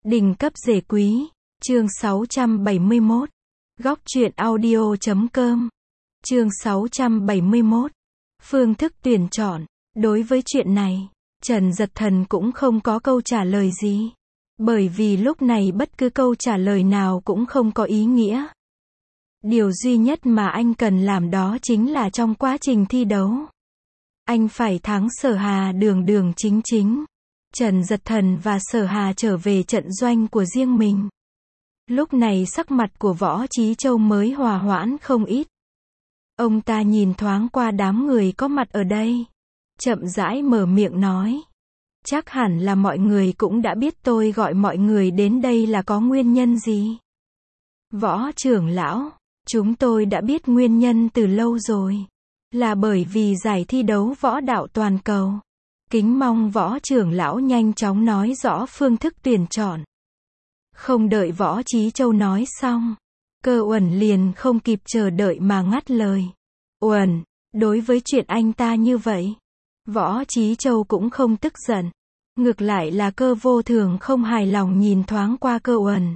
Đỉnh cấp rể quý, chương 671. Góc truyện audio.com. Chương 671. Phương thức tuyển chọn. Đối với chuyện này, Trần Dật Thần cũng không có câu trả lời gì. Bởi vì lúc này bất cứ câu trả lời nào cũng không có ý nghĩa. Điều duy nhất mà anh cần làm đó chính là trong quá trình thi đấu, anh phải thắng Sở Hà đường đường chính chính. Trần Dật Thần và Sở Hà trở về trận doanh của riêng mình. Lúc này sắc mặt của Võ Chí Châu mới hòa hoãn không ít. Ông ta nhìn thoáng qua đám người có mặt ở đây, chậm rãi mở miệng nói. Chắc hẳn là mọi người cũng đã biết tôi gọi mọi người đến đây là có nguyên nhân gì. Võ trưởng lão, chúng tôi đã biết nguyên nhân từ lâu rồi. Là bởi vì giải thi đấu võ đạo toàn cầu. Kính mong Võ trưởng lão nhanh chóng nói rõ phương thức tuyển chọn. Không đợi Võ Chí Châu nói xong, Cơ Uẩn liền không kịp chờ đợi mà ngắt lời. Uẩn, đối với chuyện anh ta như vậy, Võ Chí Châu cũng không tức giận. Ngược lại là Cơ Vô Thường không hài lòng nhìn thoáng qua Cơ Uẩn.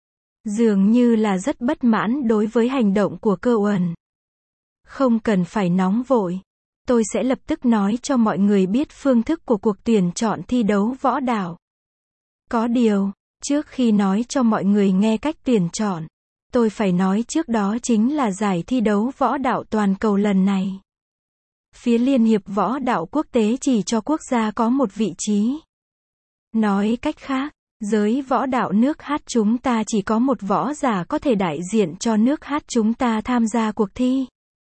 Dường như là rất bất mãn đối với hành động của Cơ Uẩn. Không cần phải nóng vội. Tôi sẽ lập tức nói cho mọi người biết phương thức của cuộc tuyển chọn thi đấu võ đạo. Có điều, trước khi nói cho mọi người nghe cách tuyển chọn, tôi phải nói trước đó chính là giải thi đấu võ đạo toàn cầu lần này. Phía Liên hiệp Võ đạo Quốc tế chỉ cho quốc gia có một vị trí. Nói cách khác, giới võ đạo nước Hát chúng ta chỉ có một võ giả có thể đại diện cho nước Hát chúng ta tham gia cuộc thi.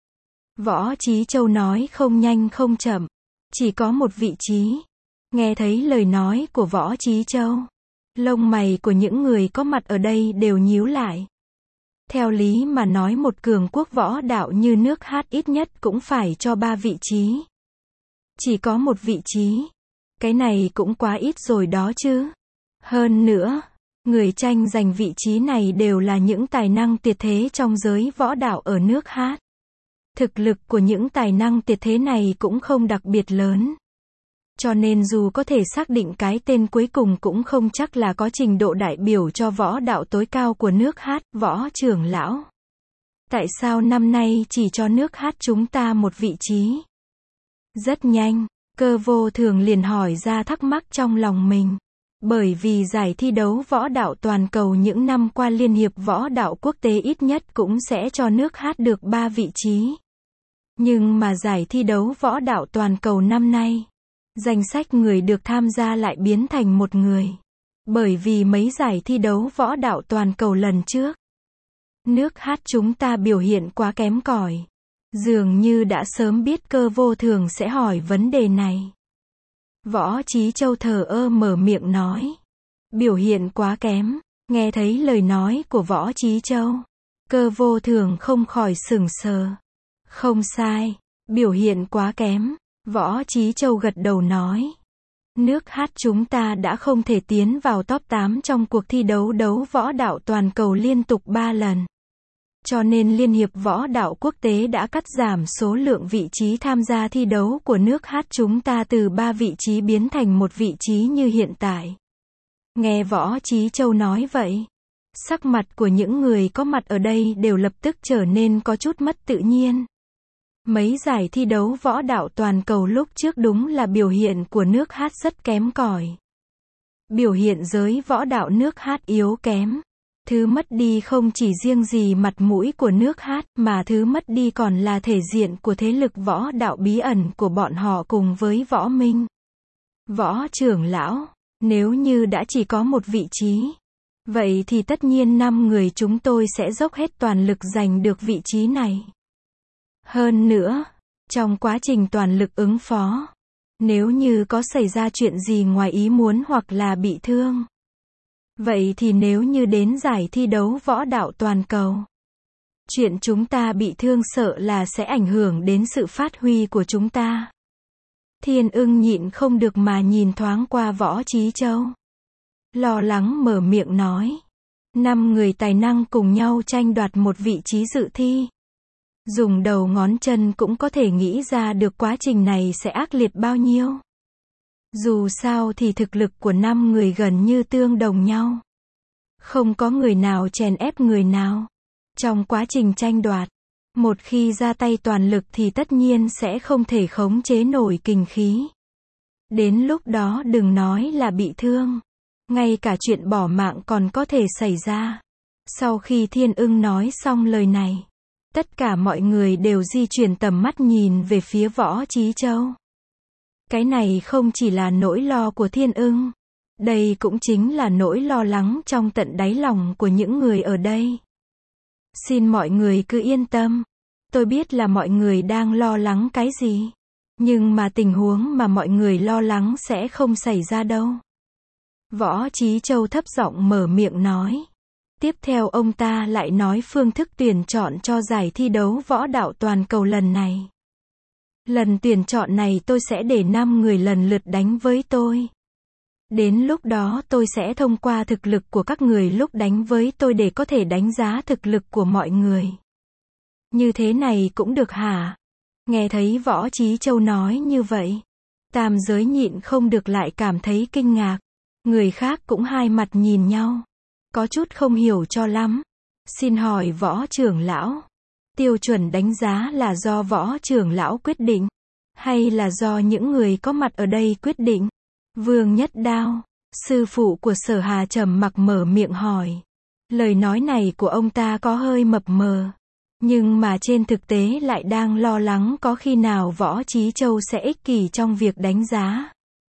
Võ Chí Châu nói không nhanh không chậm. Chỉ có một vị trí. Nghe thấy lời nói của Võ Chí Châu, lông mày của những người có mặt ở đây đều nhíu lại. Theo lý mà nói một cường quốc võ đạo như nước Hát ít nhất cũng phải cho 3 vị trí. Chỉ có một vị trí. Cái này cũng quá ít rồi đó chứ. Hơn nữa, người tranh giành vị trí này đều là những tài năng tuyệt thế trong giới võ đạo ở nước Hát. Thực lực của những tài năng tuyệt thế này cũng không đặc biệt lớn. Cho nên dù có thể xác định cái tên cuối cùng cũng không chắc là có trình độ đại biểu cho võ đạo tối cao của nước Hát. Võ trưởng lão, tại sao năm nay chỉ cho nước Hát chúng ta một vị trí? Rất nhanh, Cơ Vô Thường liền hỏi ra thắc mắc trong lòng mình. Bởi vì giải thi đấu võ đạo toàn cầu những năm qua Liên hiệp Võ đạo Quốc tế ít nhất cũng sẽ cho nước Hát được 3 vị trí. Nhưng mà giải thi đấu võ đạo toàn cầu năm nay, danh sách người được tham gia lại biến thành một người. Bởi vì mấy giải thi đấu võ đạo toàn cầu lần trước, nước Hát chúng ta biểu hiện quá kém cỏi. Dường như đã sớm biết Cơ Vô Thường sẽ hỏi vấn đề này. Võ Chí Châu thờ ơ mở miệng nói. Biểu hiện quá kém. Nghe thấy lời nói của Võ Chí Châu, Cơ Vô Thường không khỏi sững sờ. Không sai, biểu hiện quá kém. Võ Chí Châu gật đầu nói. Nước Hát chúng ta đã không thể tiến vào top 8 trong cuộc thi đấu võ đạo toàn cầu liên tục 3 lần. Cho nên Liên hiệp Võ đạo Quốc tế đã cắt giảm số lượng vị trí tham gia thi đấu của nước Hát chúng ta từ 3 vị trí biến thành một vị trí như hiện tại. Nghe Võ Chí Châu nói vậy, sắc mặt của những người có mặt ở đây đều lập tức trở nên có chút mất tự nhiên. Mấy giải thi đấu võ đạo toàn cầu lúc trước đúng là biểu hiện của nước Hát rất kém cỏi. Biểu hiện giới võ đạo nước Hát yếu kém. Thứ mất đi không chỉ riêng gì mặt mũi của nước Hát, mà thứ mất đi còn là thể diện của thế lực võ đạo bí ẩn của bọn họ cùng với Võ Minh. Võ trưởng lão, nếu như đã chỉ có một vị trí, vậy thì tất nhiên 5 người chúng tôi sẽ dốc hết toàn lực giành được vị trí này. Hơn nữa, trong quá trình toàn lực ứng phó, nếu như có xảy ra chuyện gì ngoài ý muốn hoặc là bị thương, vậy thì nếu như đến giải thi đấu võ đạo toàn cầu, chuyện chúng ta bị thương sợ là sẽ ảnh hưởng đến sự phát huy của chúng ta. Thiên Ưng nhịn không được mà nhìn thoáng qua Võ Chí Châu. Lo lắng mở miệng nói. 5 người tài năng cùng nhau tranh đoạt một vị trí dự thi. Dùng đầu ngón chân cũng có thể nghĩ ra được quá trình này sẽ ác liệt bao nhiêu. Dù sao thì thực lực của 5 người gần như tương đồng nhau. Không có người nào chèn ép người nào. Trong quá trình tranh đoạt, một khi ra tay toàn lực thì tất nhiên sẽ không thể khống chế nổi kình khí. Đến lúc đó đừng nói là bị thương, ngay cả chuyện bỏ mạng còn có thể xảy ra. Sau khi Thiên Ưng nói xong lời này, tất cả mọi người đều di chuyển tầm mắt nhìn về phía Võ Chí Châu. Cái này không chỉ là nỗi lo của Thiên Ưng, đây cũng chính là nỗi lo lắng trong tận đáy lòng của những người ở đây. Xin mọi người cứ yên tâm. Tôi biết là mọi người đang lo lắng cái gì. Nhưng mà tình huống mà mọi người lo lắng sẽ không xảy ra đâu. Võ Chí Châu thấp giọng mở miệng nói. Tiếp theo ông ta lại nói phương thức tuyển chọn cho giải thi đấu võ đạo toàn cầu lần này. Lần tuyển chọn này tôi sẽ để 5 người lần lượt đánh với tôi. Đến lúc đó tôi sẽ thông qua thực lực của các người lúc đánh với tôi để có thể đánh giá thực lực của mọi người. Như thế này cũng được hả? Nghe thấy Võ Chí Châu nói như vậy, tam giới nhịn không được lại cảm thấy kinh ngạc. Người khác cũng hai mặt nhìn nhau, có chút không hiểu cho lắm. Xin hỏi Võ trưởng lão, tiêu chuẩn đánh giá là do Võ trưởng lão quyết định, hay là do những người có mặt ở đây quyết định? Vương Nhất Đao, sư phụ của Sở Hà trầm mặc mở miệng hỏi. Lời nói này của ông ta có hơi mập mờ, nhưng mà trên thực tế lại đang lo lắng có khi nào Võ Chí Châu sẽ ích kỷ trong việc đánh giá.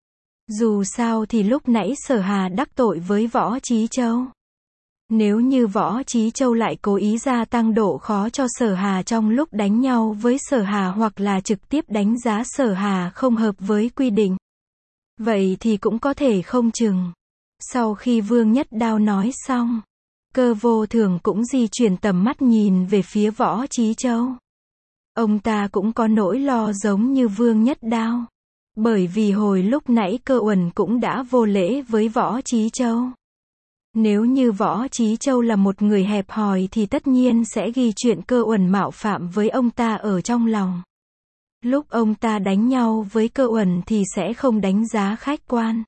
Dù sao thì lúc nãy Sở Hà đắc tội với Võ Chí Châu. Nếu như Võ Chí Châu lại cố ý gia tăng độ khó cho Sở Hà trong lúc đánh nhau với Sở Hà hoặc là trực tiếp đánh giá Sở Hà không hợp với quy định, vậy thì cũng có thể không chừng. Sau khi Vương Nhất Đao nói xong, Cơ Vô Thường cũng di chuyển tầm mắt nhìn về phía Võ Chí Châu. Ông ta cũng có nỗi lo giống như Vương Nhất Đao. Bởi vì hồi lúc nãy Cơ Uẩn cũng đã vô lễ với Võ Chí Châu. Nếu như Võ Chí Châu là một người hẹp hòi thì tất nhiên sẽ ghi chuyện Cơ Uẩn mạo phạm với ông ta ở trong lòng. Lúc ông ta đánh nhau với Cơ Uẩn thì sẽ không đánh giá khách quan.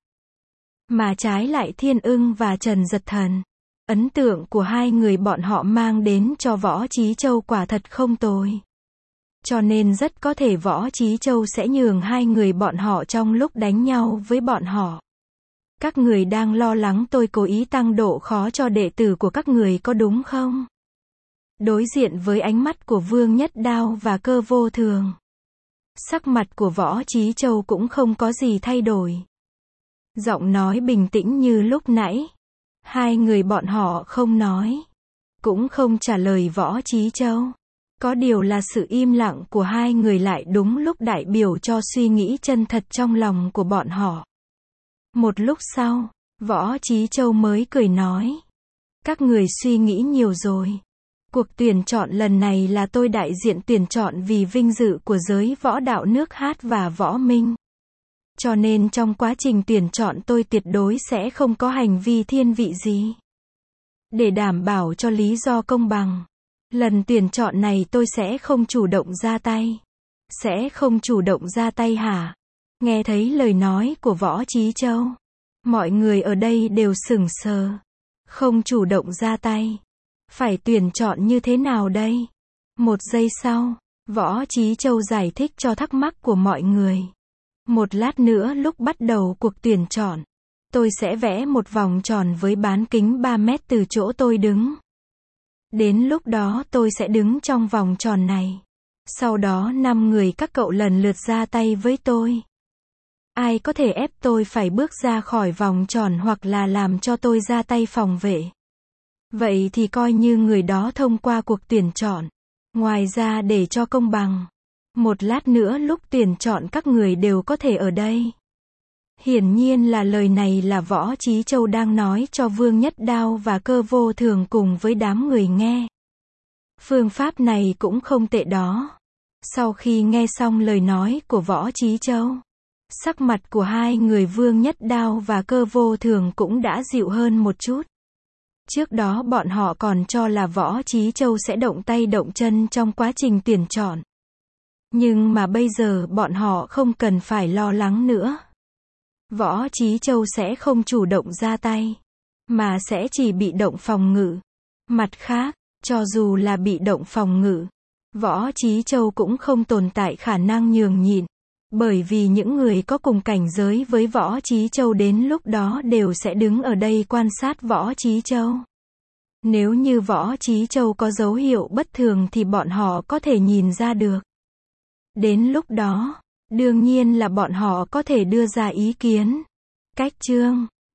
Mà trái lại Thiên Ưng và Trần Giật Thần, ấn tượng của hai người bọn họ mang đến cho Võ Chí Châu quả thật không tồi. Cho nên rất có thể Võ Chí Châu sẽ nhường hai người bọn họ trong lúc đánh nhau với bọn họ. Các người đang lo lắng tôi cố ý tăng độ khó cho đệ tử của các người có đúng không? Đối diện với ánh mắt của Vương Nhất Đao và Cơ Vô Thường, sắc mặt của Võ Chí Châu cũng không có gì thay đổi. Giọng nói bình tĩnh như lúc nãy. Hai người bọn họ không nói, cũng không trả lời Võ Chí Châu. Có điều là sự im lặng của hai người lại đúng lúc đại biểu cho suy nghĩ chân thật trong lòng của bọn họ. Một lúc sau, Võ Chí Châu mới cười nói. Các người suy nghĩ nhiều rồi. Cuộc tuyển chọn lần này là tôi đại diện tuyển chọn vì vinh dự của giới võ đạo nước Hát và Võ Minh. Cho nên trong quá trình tuyển chọn tôi tuyệt đối sẽ không có hành vi thiên vị gì. Để đảm bảo cho lý do công bằng, lần tuyển chọn này tôi sẽ không chủ động ra tay. Sẽ không chủ động ra tay hả? Nghe thấy lời nói của Võ Chí Châu, mọi người ở đây đều sững sờ. Không chủ động ra tay. Phải tuyển chọn như thế nào đây? Một giây sau, Võ Chí Châu giải thích cho thắc mắc của mọi người. Một lát nữa lúc bắt đầu cuộc tuyển chọn, tôi sẽ vẽ một vòng tròn với bán kính 3 mét từ chỗ tôi đứng. Đến lúc đó tôi sẽ đứng trong vòng tròn này. Sau đó 5 người các cậu lần lượt ra tay với tôi. Ai có thể ép tôi phải bước ra khỏi vòng tròn hoặc là làm cho tôi ra tay phòng vệ, vậy thì coi như người đó thông qua cuộc tuyển chọn. Ngoài ra để cho công bằng, một lát nữa lúc tuyển chọn các người đều có thể ở đây. Hiển nhiên là lời này là Võ Chí Châu đang nói cho Vương Nhất Đao và Cơ Vô Thường cùng với đám người nghe. Phương pháp này cũng không tệ đó. Sau khi nghe xong lời nói của Võ Chí Châu, sắc mặt của hai người Vương Nhất Đao và Cơ Vô Thường cũng đã dịu hơn một chút. Trước đó bọn họ còn cho là Võ Chí Châu sẽ động tay động chân trong quá trình tuyển chọn. Nhưng mà bây giờ bọn họ không cần phải lo lắng nữa. Võ Chí Châu sẽ không chủ động ra tay, mà sẽ chỉ bị động phòng ngự. Mặt khác, cho dù là bị động phòng ngự, Võ Chí Châu cũng không tồn tại khả năng nhường nhịn, bởi vì những người có cùng cảnh giới với Võ Chí Châu đến lúc đó đều sẽ đứng ở đây quan sát Võ Chí Châu. Nếu như Võ Chí Châu có dấu hiệu bất thường thì bọn họ có thể nhìn ra được. Đến lúc đó, đương nhiên là bọn họ có thể đưa ra ý kiến. Cách chương